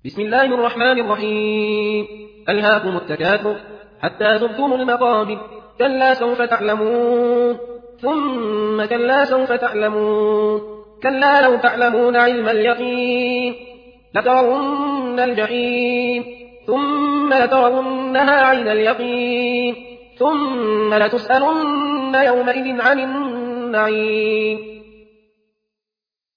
بسم الله الرحمن الرحيم. ألهاكم التكاثر حتى زرتم المقابر. كلا سوف تعلمون ثم كلا سوف تعلمون. كلا لو تعلمون علم اليقين لترون الجحيم ثم لترونها عين اليقين ثم لتسألن يومئذ عن النعيم.